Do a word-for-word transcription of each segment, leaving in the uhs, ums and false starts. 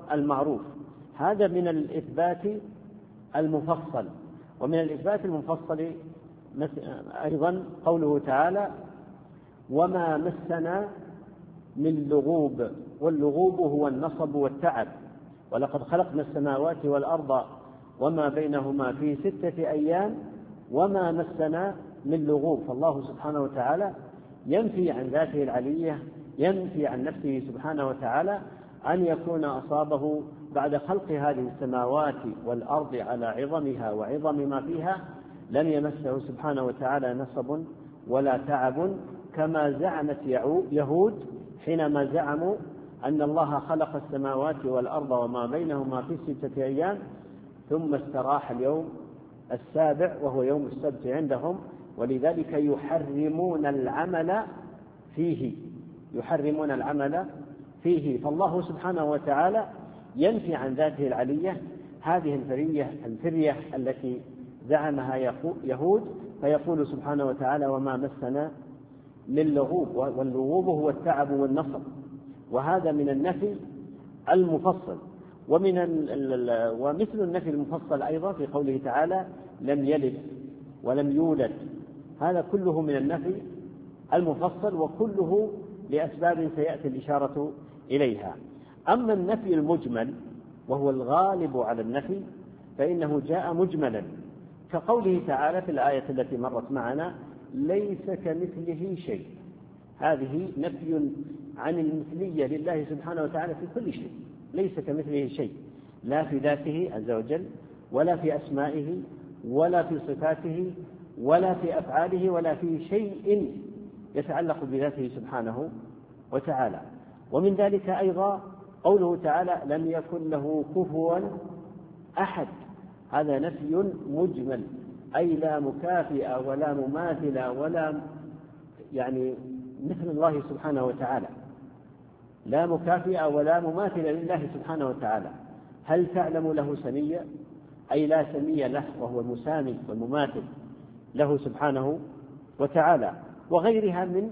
المعروف. هذا من الإثبات المفصل. ومن الإثبات المفصل أيضا قوله تعالى: وما مسنا من لغوب، واللغوب هو النصب والتعب، ولقد خلقنا السماوات والأرض وما بينهما في ستة أيام وما مسنا من لغوب. فالله سبحانه وتعالى ينفي عن ذاته العلية، ينفي عن نفسه سبحانه وتعالى أن يكون أصابه بعد خلق هذه السماوات والأرض على عظمها وعظم ما فيها لم يمسه سبحانه وتعالى نصب ولا تعب، كما زعمت يهود حينما زعموا أن الله خلق السماوات والأرض وما بينهما في ستة أيام ثم استراح اليوم السابع وهو يوم السبت عندهم، ولذلك يحرمون العمل فيه يحرمون العمل فيه. فالله سبحانه وتعالى ينفي عن ذاته العلية هذه الفرية الفرية التي زعمها يهود، فيقول سبحانه وتعالى: وما مسنا من لغوب، واللغوب هو التعب والنصب. وهذا من النفي المفصل. ومن ومثل النفي المفصل أيضا في قوله تعالى: لم يلد ولم يولد. هذا كله من النفي المفصل، وكله لأسباب سيأتي الإشارة إليها. أما النفي المجمل وهو الغالب على النفي فإنه جاء مجملا، كقوله تعالى في الآية التي مرت معنا: ليس كمثله شيء. هذه نفي عن المثلية لله سبحانه وتعالى في كل شيء، ليس كمثله شيء، لا في ذاته عز وجل، ولا في أسمائه، ولا في صفاته، ولا في أفعاله، ولا في شيء يتعلق بذاته سبحانه وتعالى. ومن ذلك أيضا قوله تعالى: لم يكن له كفوا أحد. هذا نفي مجمل، أي لا مكافئ ولا مماثل ولا يعني مثل الله سبحانه وتعالى، لا مكافئ ولا مماثل لله سبحانه وتعالى. هل تعلم له سميا؟ أي لا سمي له، وهو المسامي والمماثل له سبحانه وتعالى. وغيرها من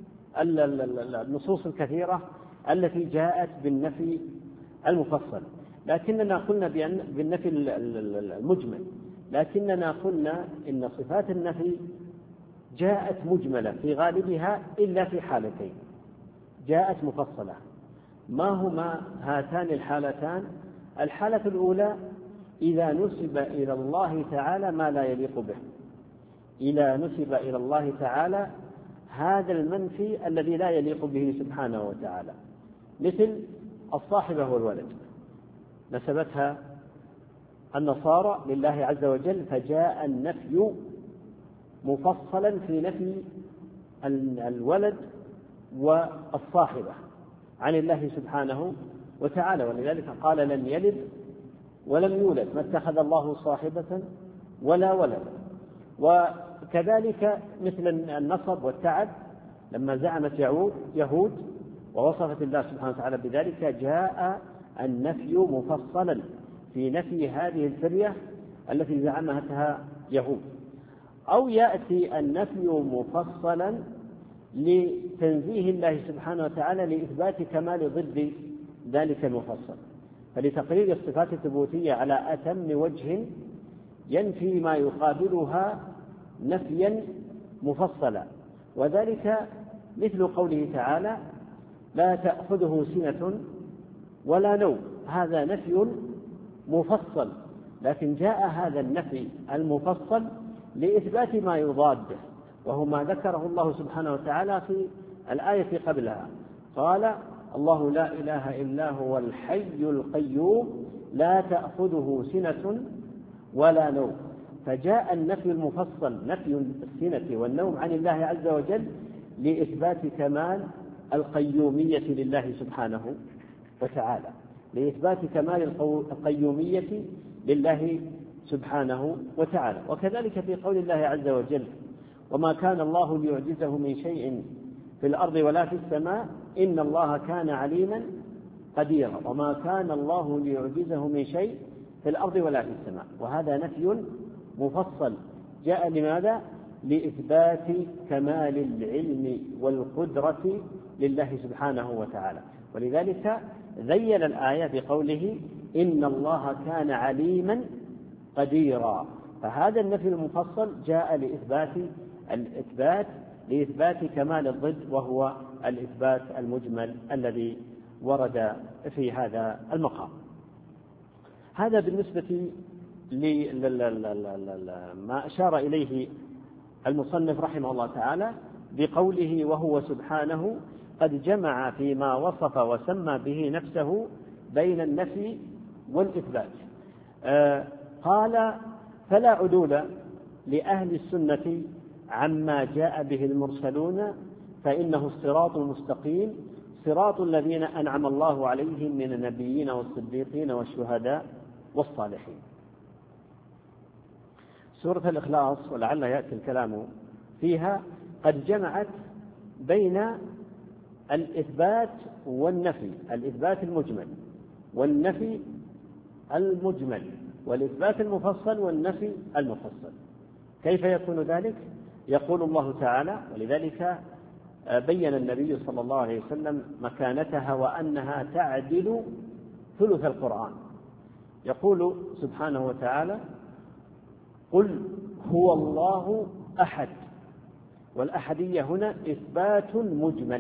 النصوص الكثيرة التي جاءت بالنفي المفصل. لكننا قلنا بالنفي المجمل، لكننا قلنا إن صفات النفي جاءت مجملة في غالبها إلا في حالتين جاءت مفصلة. ما هما هاتان الحالتان؟ الحالة الأولى: إذا نسب إلى الله تعالى ما لا يليق به، إذا نسب إلى الله تعالى هذا المنفي الذي لا يليق به سبحانه وتعالى، مثل الصاحبة والولد، نسبتها النصارى لله عز وجل، فجاء النفي مفصلا في نفي الولد والصاحبة عن الله سبحانه وتعالى. ولذلك قال: لم يلد ولم يولد، ما اتخذ الله صاحبة ولا ولد. وكذلك مثل النصب والتعب لما زعمت يهود ووصفت الله سبحانه وتعالى بذلك، جاء النفي مفصلا في نفي هذه الفرية التي زعمتها يهود. أو يأتي النفي مفصلا لتنزيه الله سبحانه وتعالى لإثبات كمال ضد ذلك المفصل، فلتقرير الصفات الثبوتية على أتم وجه ينفي ما يقابلها نفيا مفصلا. وذلك مثل قوله تعالى: لا تأخذه سنة ولا نوم. هذا نفي مفصل، لكن جاء هذا النفي المفصل لإثبات ما يضاده، وهو ما ذكره الله سبحانه وتعالى في الآية قبلها. قال: الله لا إله إلا هو الحي القيوم لا تأخذه سنة ولا نوم. فجاء النفي المفصل نفي السنة والنوم عن الله عز وجل لإثبات كمال القيومية لله سبحانه وتعالى، لإثبات كمال القيومية لله سبحانه وتعالى. وكذلك في قول الله عز وجل: وما كان الله ليعجزه من شيء في الأرض ولا في السماء إن الله كان عليما قديرا. وما كان الله ليعجزه من شيء في الأرض ولا في السماء. وهذا نفي مفصل جاء لماذا؟ لإثبات كمال العلم والقدرة لله سبحانه وتعالى. ولذلك ذيل الآية بقوله إن الله كان عليما قديرا. فهذا النفي المفصل جاء لإثبات الإثبات لإثبات كمال الضد، وهو الإثبات المجمل الذي ورد في هذا المقام. هذا بالنسبة لما أشار إليه المصنف رحمه الله تعالى بقوله وهو سبحانه قد جمع فيما وصف وسمى به نفسه بين النفي والإثبات. آه قال فلا عدول لأهل السنة عما جاء به المرسلون، فإنه الصراط المستقيم صراط الذين أنعم الله عليهم من النبيين والصديقين والشهداء والصالحين. سورة الإخلاص ولعل يأتي الكلام فيها قد جمعت بين الإثبات والنفي، الإثبات المجمل والنفي المجمل، والإثبات المفصل والنفي المفصل. كيف يكون ذلك؟ يقول الله تعالى، ولذلك بين النبي صلى الله عليه وسلم مكانتها وأنها تعدل ثلث القرآن. يقول سبحانه وتعالى قل هو الله أحد، والأحدية هنا إثبات مجمل.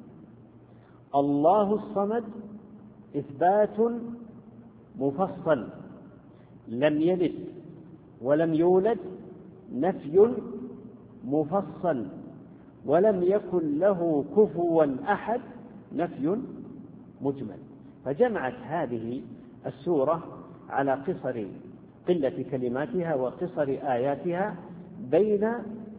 الله الصمد إثبات مفصل، لم يلد ولم يولد نفي مفصل، ولم يكن له كفوا أحد نفي مجمل. فجمعت هذه السورة على قصر قلة كلماتها وقصر آياتها بين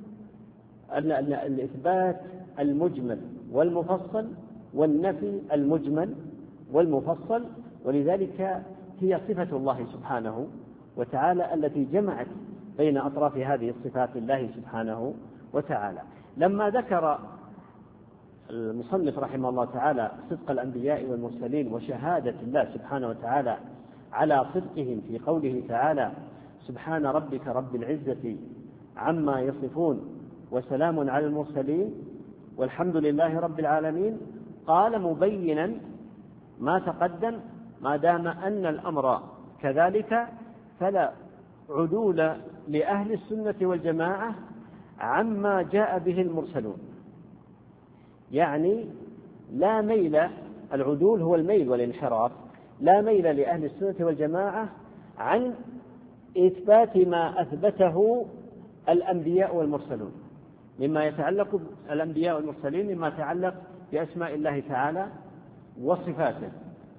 الإثبات المجمل والمفصل والنفي المجمل والمفصل. ولذلك هي صفة الله سبحانه وتعالى التي جمعت بين أطراف هذه الصفات الله سبحانه وتعالى. لما ذكر المصنف رحمه الله تعالى صدق الأنبياء والمرسلين وشهادة الله سبحانه وتعالى على صدقهم في قوله تعالى سبحان ربك رب العزة عما يصفون وسلام على المرسلين والحمد لله رب العالمين، قال مبينا ما تقدم ما دام أن الأمر كذلك فلا عدول لأهل السنة والجماعة عما جاء به المرسلون. يعني لا ميل، العدول هو الميل والانحراف، لا ميل لأهل السنة والجماعة عن إثبات ما أثبته الأنبياء والمرسلون مما يتعلق الأنبياء والمرسلين مما يتعلق بأسماء الله تعالى وصفاته.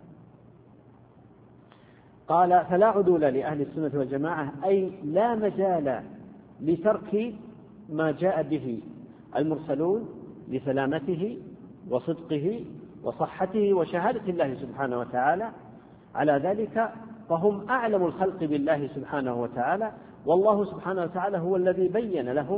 قال فلا عدول لأهل السنة والجماعة أي لا مجال لترك ما جاء به المرسلون لسلامته وصدقه وصحته وشهادة الله سبحانه وتعالى على ذلك، فهم أعلم الخلق بالله سبحانه وتعالى، والله سبحانه وتعالى هو الذي بين لهم